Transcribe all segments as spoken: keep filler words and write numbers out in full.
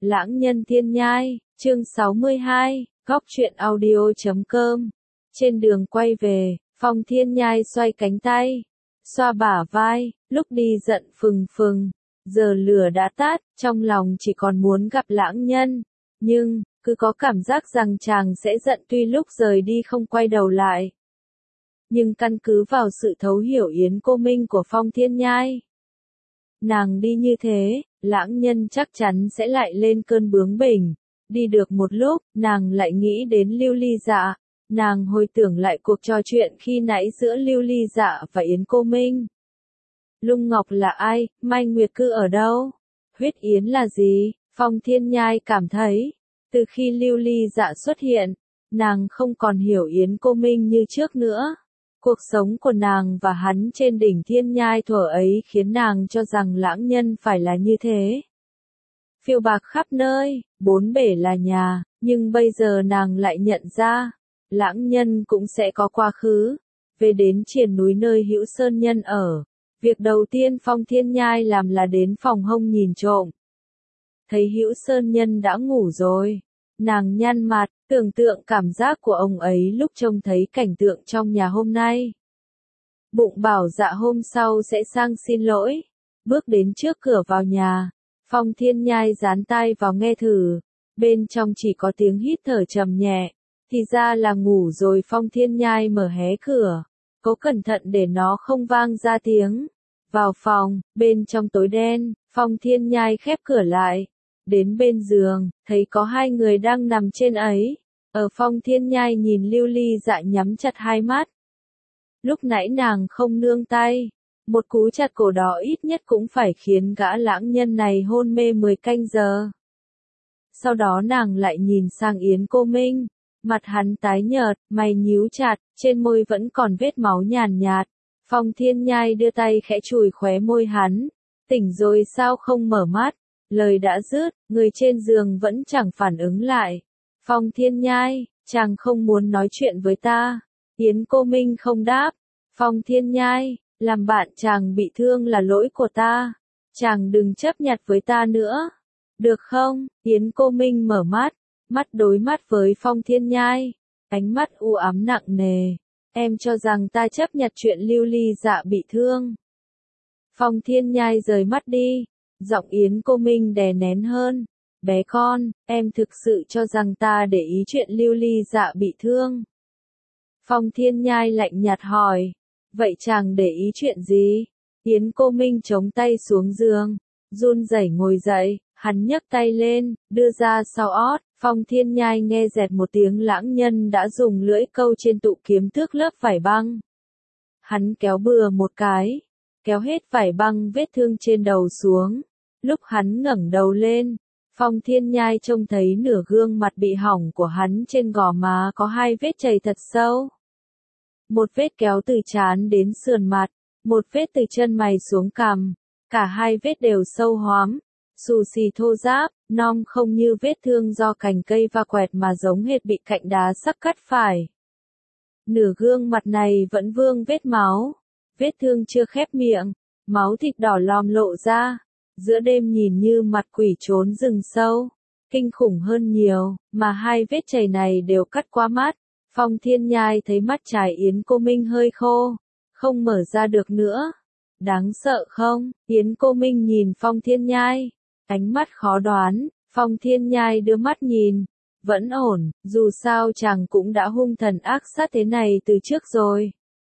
Lãng Nhân Thiên Nhai, chương sáu mươi hai, góc truyện audio.com. Trên đường quay về, Phong Thiên Nhai xoay cánh tay, xoa bả vai, lúc đi giận phừng phừng. Giờ lửa đã tắt, trong lòng chỉ còn muốn gặp Lãng Nhân, nhưng, cứ có cảm giác rằng chàng sẽ giận tuy lúc rời đi không quay đầu lại. Nhưng căn cứ vào sự thấu hiểu Yến Cô Minh của Phong Thiên Nhai, nàng đi như thế, Lãng Nhân chắc chắn sẽ lại lên cơn bướng bỉnh. Đi được một lúc, nàng lại nghĩ đến Lưu Ly Dạ. Nàng hồi tưởng lại cuộc trò chuyện khi nãy giữa Lưu Ly Dạ và Yến Cô Minh. Lung Ngọc là ai? Mai Nguyệt Cư ở đâu? Huyết Yến là gì? Phong Thiên Nhai cảm thấy, từ khi Lưu Ly Dạ xuất hiện, nàng không còn hiểu Yến Cô Minh như trước nữa. Cuộc sống của nàng và hắn trên đỉnh Thiên Nhai thuở ấy khiến nàng cho rằng Lãng Nhân phải là như thế. Phiêu bạc khắp nơi, bốn bể là nhà, nhưng bây giờ nàng lại nhận ra, Lãng Nhân cũng sẽ có quá khứ. Về đến triền núi nơi Hữu Sơn Nhân ở, việc đầu tiên Phong Thiên Nhai làm là đến phòng hông nhìn trộm. Thấy Hữu Sơn Nhân đã ngủ rồi, nàng nhăn mặt, tưởng tượng cảm giác của ông ấy lúc trông thấy cảnh tượng trong nhà hôm nay. Bụng bảo dạ hôm sau sẽ sang xin lỗi. Bước đến trước cửa vào nhà, Phong Thiên Nhai dán tai vào nghe thử, bên trong chỉ có tiếng hít thở trầm nhẹ, thì ra là ngủ rồi. Phong Thiên Nhai mở hé cửa, cố cẩn thận để nó không vang ra tiếng. Vào phòng, bên trong tối đen, Phong Thiên Nhai khép cửa lại. Đến bên giường, thấy có hai người đang nằm trên ấy. Ở Phong Thiên Nhai nhìn Lưu Ly Dạ nhắm chặt hai mắt. Lúc nãy nàng không nương tay, một cú chặt cổ đó ít nhất cũng phải khiến gã Lãng Nhân này hôn mê mười canh giờ. Sau đó nàng lại nhìn sang Yến Cô Minh, mặt hắn tái nhợt, mày nhíu chặt, trên môi vẫn còn vết máu nhàn nhạt. Phong Thiên Nhai đưa tay khẽ chùi khóe môi hắn, tỉnh rồi sao không mở mắt? Lời đã dứt, người trên giường vẫn chẳng phản ứng lại. Phong Thiên Nhai, chàng không muốn nói chuyện với ta. Yến Cô Minh không đáp. Phong Thiên Nhai, làm bạn chàng bị thương là lỗi của ta. Chàng đừng chấp nhặt với ta nữa. Được không? Yến Cô Minh mở mắt, mắt đối mắt với Phong Thiên Nhai. Ánh mắt u ám nặng nề. Em cho rằng ta chấp nhặt chuyện Lưu Ly Dạ bị thương. Phong Thiên Nhai rời mắt đi. Giọng Yến Cô Minh đè nén hơn. Bé con, em thực sự cho rằng ta để ý chuyện Lưu Ly Dạ bị thương. Phong Thiên Nhai lạnh nhạt hỏi. Vậy chàng để ý chuyện gì? Yến Cô Minh chống tay xuống giường, run rẩy ngồi dậy, hắn nhấc tay lên, đưa ra sau ót. Phong Thiên Nhai nghe dẹt một tiếng. Lãng Nhân đã dùng lưỡi câu trên tụ kiếm tước lớp vải băng. Hắn kéo bừa một cái, kéo hết vải băng vết thương trên đầu xuống. Lúc hắn ngẩng đầu lên, Phong Thiên Nhai trông thấy nửa gương mặt bị hỏng của hắn, trên gò má có hai vết chảy thật sâu. Một vết kéo từ trán đến sườn mặt, một vết từ chân mày xuống cằm, cả hai vết đều sâu hoắm, xù xì thô ráp, non không như vết thương do cành cây va quẹt mà giống hệt bị cạnh đá sắc cắt phải. Nửa gương mặt này vẫn vương vết máu, vết thương chưa khép miệng, máu thịt đỏ lòm lộ ra. Giữa đêm nhìn như mặt quỷ trốn rừng sâu, kinh khủng hơn nhiều, mà hai vết chảy này đều cắt qua mắt. Phong Thiên Nhai thấy mắt trái Yến Cô Minh hơi khô, không mở ra được nữa. Đáng sợ không? Yến Cô Minh nhìn Phong Thiên Nhai, ánh mắt khó đoán. Phong Thiên Nhai đưa mắt nhìn, vẫn ổn, dù sao chàng cũng đã hung thần ác sát thế này từ trước rồi.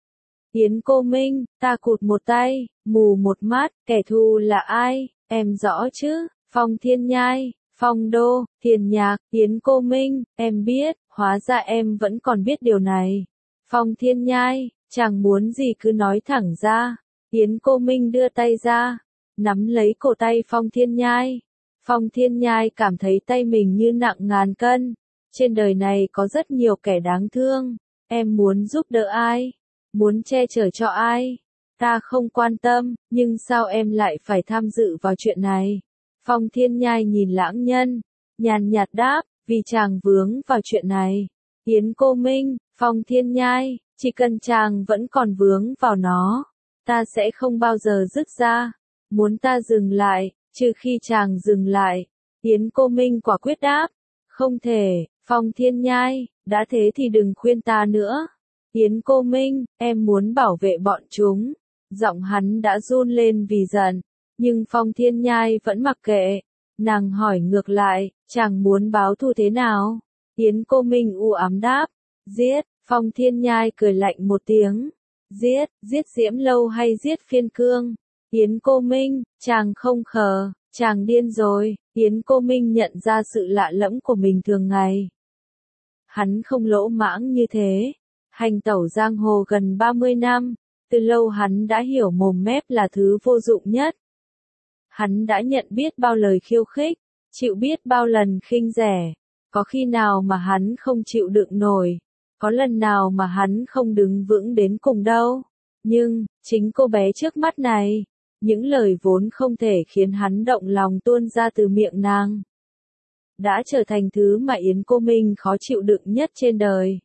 Yến Cô Minh, ta cụt một tay, mù một mắt, kẻ thù là ai, em rõ chứ? Phong Thiên Nhai, Phong Đô, Thiền Nhạc, Yến Cô Minh, em biết, hóa ra em vẫn còn biết điều này. Phong Thiên Nhai, chàng muốn gì cứ nói thẳng ra. Yến Cô Minh đưa tay ra, nắm lấy cổ tay Phong Thiên Nhai. Phong Thiên Nhai cảm thấy tay mình như nặng ngàn cân. Trên đời này có rất nhiều kẻ đáng thương. Em muốn giúp đỡ ai? Muốn che chở cho ai? Ta không quan tâm, nhưng sao em lại phải tham dự vào chuyện này? Phong Thiên Nhai nhìn Lãng Nhân, nhàn nhạt đáp, vì chàng vướng vào chuyện này. Yến Cô Minh, Phong Thiên Nhai, chỉ cần chàng vẫn còn vướng vào nó, ta sẽ không bao giờ dứt ra. Muốn ta dừng lại, trừ khi chàng dừng lại. Yến Cô Minh quả quyết đáp. Không thể, Phong Thiên Nhai, đã thế thì đừng khuyên ta nữa. Yến Cô Minh, em muốn bảo vệ bọn chúng. Giọng hắn đã run lên vì giận, nhưng Phong Thiên Nhai vẫn mặc kệ. Nàng hỏi ngược lại, chàng muốn báo thù thế nào? Yến Cô Minh u ám đáp. Giết, Phong Thiên Nhai cười lạnh một tiếng. Giết, giết Diễm Lâu hay giết Phiên Cương? Yến Cô Minh, chàng không khờ, chàng điên rồi. Yến Cô Minh nhận ra sự lạ lẫm của mình thường ngày. Hắn không lỗ mãng như thế. Hành tẩu giang hồ gần ba mươi năm, từ lâu hắn đã hiểu mồm mép là thứ vô dụng nhất. Hắn đã nhận biết bao lời khiêu khích, chịu biết bao lần khinh rẻ. Có khi nào mà hắn không chịu đựng nổi, có lần nào mà hắn không đứng vững đến cùng đâu. Nhưng, chính cô bé trước mắt này, những lời vốn không thể khiến hắn động lòng tuôn ra từ miệng nàng, đã trở thành thứ mà Yến Cô Minh khó chịu đựng nhất trên đời.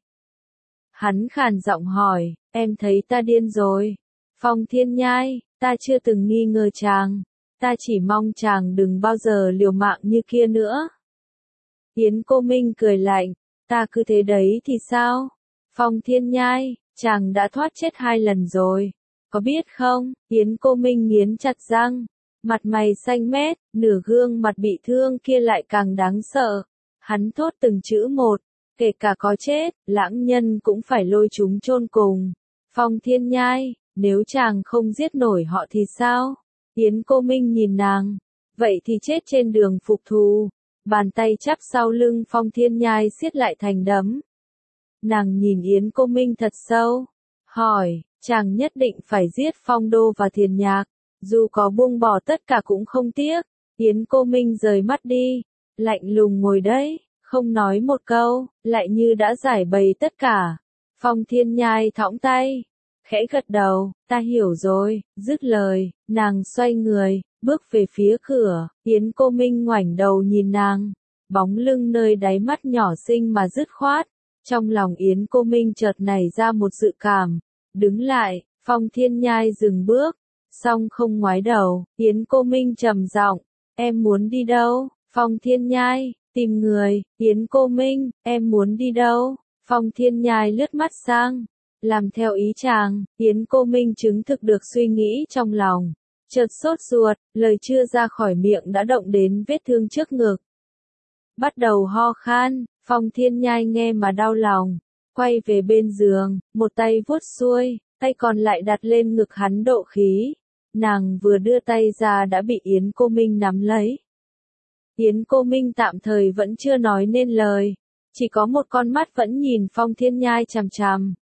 Hắn khàn giọng hỏi, em thấy ta điên rồi. Phong Thiên Nhai, ta chưa từng nghi ngờ chàng, ta chỉ mong chàng đừng bao giờ liều mạng như kia nữa. Yến Cô Minh cười lạnh, ta cứ thế đấy thì sao? Phong Thiên Nhai, chàng đã thoát chết hai lần rồi, có biết không? Yến Cô Minh nghiến chặt răng, mặt mày xanh mét, nửa gương mặt bị thương kia lại càng đáng sợ. Hắn thốt từng chữ một, kể cả có chết, lãng nhân cũng phải lôi chúng chôn cùng. Phong Thiên Nhai, nếu chàng không giết nổi họ thì sao? Yến Cô Minh nhìn nàng, vậy thì chết trên đường phục thù. Bàn tay chắp sau lưng Phong Thiên Nhai siết lại thành đấm. Nàng nhìn Yến Cô Minh thật sâu, hỏi, chàng nhất định phải giết Phong Đô và Thiền Nhạc, dù có buông bỏ tất cả cũng không tiếc. Yến Cô Minh rời mắt đi, lạnh lùng ngồi đấy, không nói một câu, lại như đã giải bày tất cả. Phong Thiên Nhai thõng tay, khẽ gật đầu, ta hiểu rồi, dứt lời, nàng xoay người, bước về phía cửa. Yến Cô Minh ngoảnh đầu nhìn nàng, bóng lưng nơi đáy mắt nhỏ xinh mà dứt khoát. Trong lòng Yến Cô Minh chợt nảy ra một dự cảm, đứng lại. Phong Thiên Nhai dừng bước, song không ngoái đầu. Yến Cô Minh trầm giọng, em muốn đi đâu? Phong Thiên Nhai, tìm người. Yến Cô Minh, em muốn đi đâu? Phong Thiên Nhai lướt mắt sang, làm theo ý chàng. Yến Cô Minh chứng thực được suy nghĩ trong lòng, chợt sốt ruột, lời chưa ra khỏi miệng đã động đến vết thương trước ngực. Bắt đầu ho khan. Phong Thiên Nhai nghe mà đau lòng, quay về bên giường, một tay vuốt xuôi, tay còn lại đặt lên ngực hắn độ khí. Nàng vừa đưa tay ra đã bị Yến Cô Minh nắm lấy. Yến Cô Minh tạm thời vẫn chưa nói nên lời, chỉ có một con mắt vẫn nhìn Phong Thiên Nhai chằm chằm.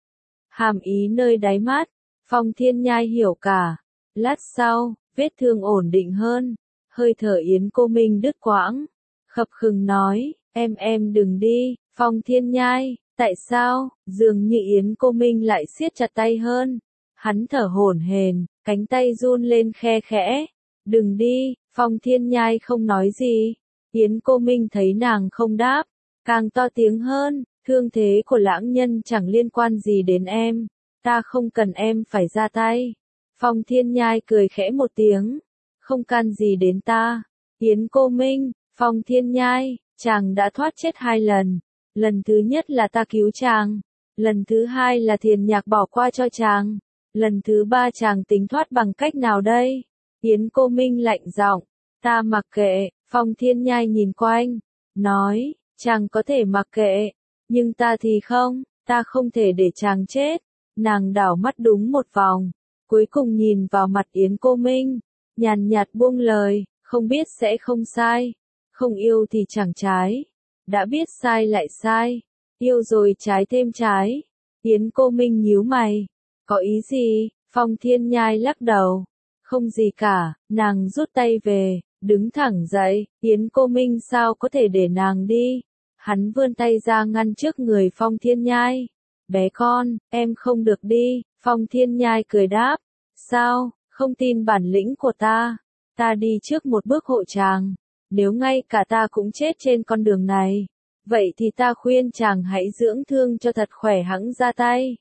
Hàm ý nơi đáy mắt, Phong Thiên Nhai hiểu cả. Lát sau, vết thương ổn định hơn, hơi thở Yến Cô Minh đứt quãng, khập khừng nói, em em đừng đi. Phong Thiên Nhai, tại sao? Dường như Yến Cô Minh lại siết chặt tay hơn. Hắn thở hổn hển, cánh tay run lên khe khẽ. Đừng đi. Phong Thiên Nhai không nói gì. Yến Cô Minh thấy nàng không đáp, càng to tiếng hơn, thương thế của lãng nhân chẳng liên quan gì đến em, ta không cần em phải ra tay. Phong Thiên Nhai cười khẽ một tiếng, không can gì đến ta. Yến Cô Minh, Phong Thiên Nhai, chàng đã thoát chết hai lần. Lần thứ nhất là ta cứu chàng, lần thứ hai là Thiền Nhạc bỏ qua cho chàng, lần thứ ba chàng tính thoát bằng cách nào đây? Yến Cô Minh lạnh giọng, ta mặc kệ. Phong Thiên Nhai nhìn quanh, nói, chàng có thể mặc kệ, nhưng ta thì không, ta không thể để chàng chết. Nàng đảo mắt đúng một vòng, cuối cùng nhìn vào mặt Yến Cô Minh, nhàn nhạt buông lời, không biết sẽ không sai, không yêu thì chẳng trái, đã biết sai lại sai, yêu rồi trái thêm trái. Yến Cô Minh nhíu mày, có ý gì? Phong Thiên Nhai lắc đầu, không gì cả. Nàng rút tay về, đứng thẳng dậy. Yến Cô Minh sao có thể để nàng đi? Hắn vươn tay ra ngăn trước người Phong Thiên Nhai. Bé con, em không được đi. Phong Thiên Nhai cười đáp, sao, không tin bản lĩnh của ta? Ta đi trước một bước hộ chàng, nếu ngay cả ta cũng chết trên con đường này, vậy thì ta khuyên chàng hãy dưỡng thương cho thật khỏe hẵng ra tay.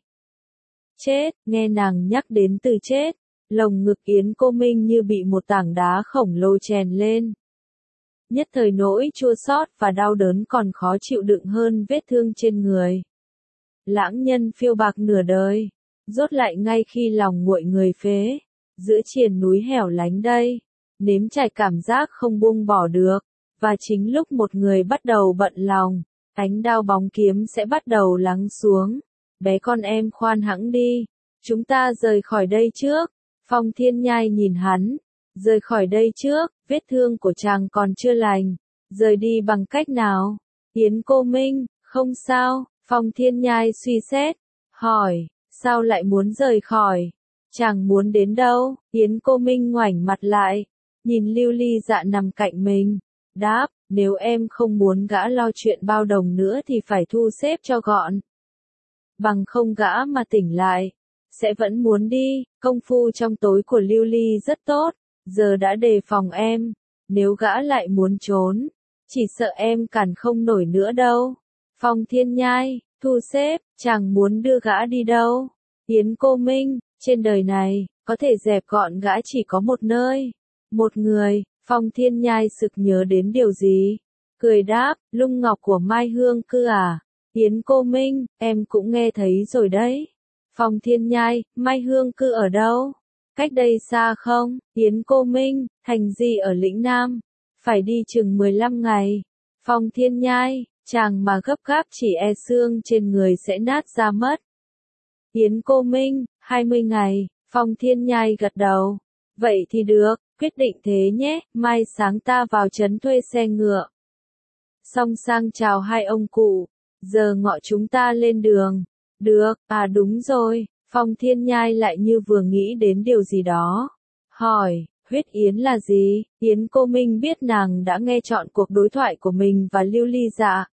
Chết, nghe nàng nhắc đến từ chết, lồng ngực Yến Cô Minh như bị một tảng đá khổng lồ chèn lên. nhất thời nỗi chua xót và đau đớn còn khó chịu đựng hơn vết thương trên người. Lãng nhân phiêu bạc nửa đời, rốt lại ngay khi lòng nguội người phế, giữa triền núi hẻo lánh đây, nếm trải cảm giác không buông bỏ được, và chính lúc một người bắt đầu bận lòng, ánh đao bóng kiếm sẽ bắt đầu lắng xuống. Bé con em khoan hãng đi, chúng ta rời khỏi đây trước. Phong Thiên Nhai nhìn hắn, rời khỏi đây trước, vết thương của chàng còn chưa lành, rời đi bằng cách nào? Yến Cô Minh, không sao. Phong Thiên Nhai suy xét, hỏi, sao lại muốn rời khỏi? Chàng muốn đến đâu? Yến Cô Minh ngoảnh mặt lại, nhìn Lưu Ly Dạ nằm cạnh mình, đáp, nếu em không muốn gã lo chuyện bao đồng nữa thì phải thu xếp cho gọn. Bằng không gã mà tỉnh lại, sẽ vẫn muốn đi. Công phu trong tối của Lưu Ly rất tốt, giờ đã đề phòng em, nếu gã lại muốn trốn, chỉ sợ em cản không nổi nữa đâu. Phong Thiên Nhai, thu xếp, chàng muốn đưa gã đi đâu? Yến Cô Minh, trên đời này, có thể dẹp gọn gã chỉ có một nơi, một người. Phong Thiên Nhai sực nhớ đến điều gì, cười đáp, lung ngọc của Mai Hương Cư à? Yến Cô Minh, em cũng nghe thấy rồi đấy. Phong Thiên Nhai, Mai Hương Cư ở đâu? Cách đây xa không? Yến Cô Minh, thành gì ở lĩnh Nam? Phải đi chừng mười lăm ngày. Phong Thiên Nhai, chàng mà gấp gáp chỉ e xương trên người sẽ nát ra mất. Yến Cô Minh, hai mươi ngày. Phong Thiên Nhai gật đầu. Vậy thì được, quyết định thế nhé, mai sáng ta vào trấn thuê xe ngựa. Xong sang chào hai ông cụ, giờ ngọ chúng ta lên đường. Được, à đúng rồi, Phong Thiên Nhai lại như vừa nghĩ đến điều gì đó. Hỏi, huyết yến là gì? Yến Cô Minh biết nàng đã nghe trọn cuộc đối thoại của mình và Lưu Ly Dạ.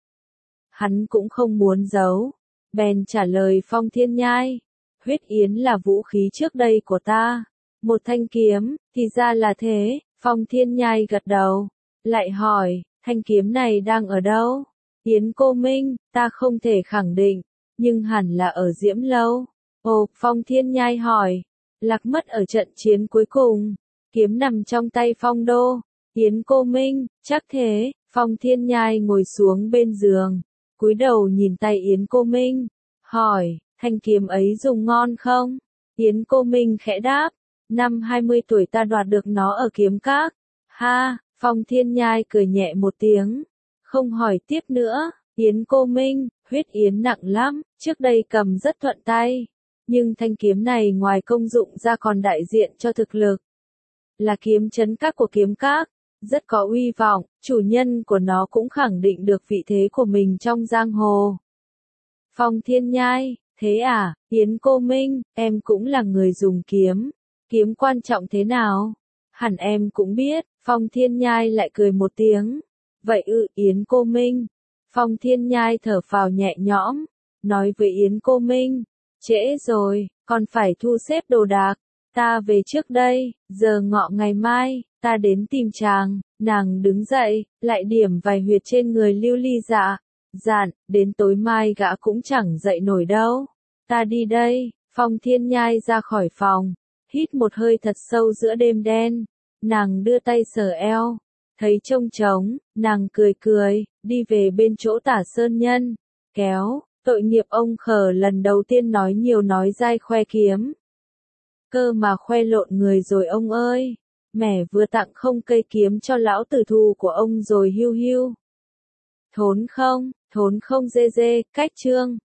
Hắn cũng không muốn giấu, bèn trả lời Phong Thiên Nhai. Huyết yến là vũ khí trước đây của ta. Một thanh kiếm, thì ra là thế. Phong Thiên Nhai gật đầu, lại hỏi, thanh kiếm này đang ở đâu? Yến Cô Minh, ta không thể khẳng định, nhưng hẳn là ở Diễm Lâu. Ồ, Phong Thiên Nhai hỏi, lạc mất ở trận chiến cuối cùng, kiếm nằm trong tay Phong Đô. Yến Cô Minh, chắc thế. Phong Thiên Nhai ngồi xuống bên giường, cúi đầu nhìn tay Yến Cô Minh, hỏi, thanh kiếm ấy dùng ngon không? Yến Cô Minh khẽ đáp, năm hai mươi tuổi ta đoạt được nó ở kiếm các. Ha, Phong Thiên Nhai cười nhẹ một tiếng, không hỏi tiếp nữa. Yến Cô Minh, huyết yến nặng lắm, trước đây cầm rất thuận tay, nhưng thanh kiếm này ngoài công dụng ra còn đại diện cho thực lực. Là kiếm trấn các của kiếm các, rất có uy vọng, chủ nhân của nó cũng khẳng định được vị thế của mình trong giang hồ. Phong Thiên Nhai, thế à? Yến Cô Minh, em cũng là người dùng kiếm, kiếm quan trọng thế nào? Hẳn em cũng biết. Phong Thiên Nhai lại cười một tiếng. Vậy ư? Yến Cô Minh. Phong Thiên Nhai thở phào nhẹ nhõm, nói với Yến Cô Minh, trễ rồi, còn phải thu xếp đồ đạc, ta về trước đây, giờ ngọ ngày mai, ta đến tìm chàng. Nàng đứng dậy, lại điểm vài huyệt trên người Lưu Ly Dạ, dặn, đến tối mai gã cũng chẳng dậy nổi đâu, ta đi đây. Phong Thiên Nhai ra khỏi phòng, hít một hơi thật sâu giữa đêm đen, nàng đưa tay sờ eo, thấy trông trống, nàng cười cười, đi về bên chỗ Tả Sơn Nhân, kéo, tội nghiệp ông khờ lần đầu tiên nói nhiều nói dai khoe kiếm. Cơ mà khoe lộn người rồi ông ơi, mẻ vừa tặng không cây kiếm cho lão tử thù của ông rồi hiu hiu. Thốn không, thốn không dê dê, cách chương.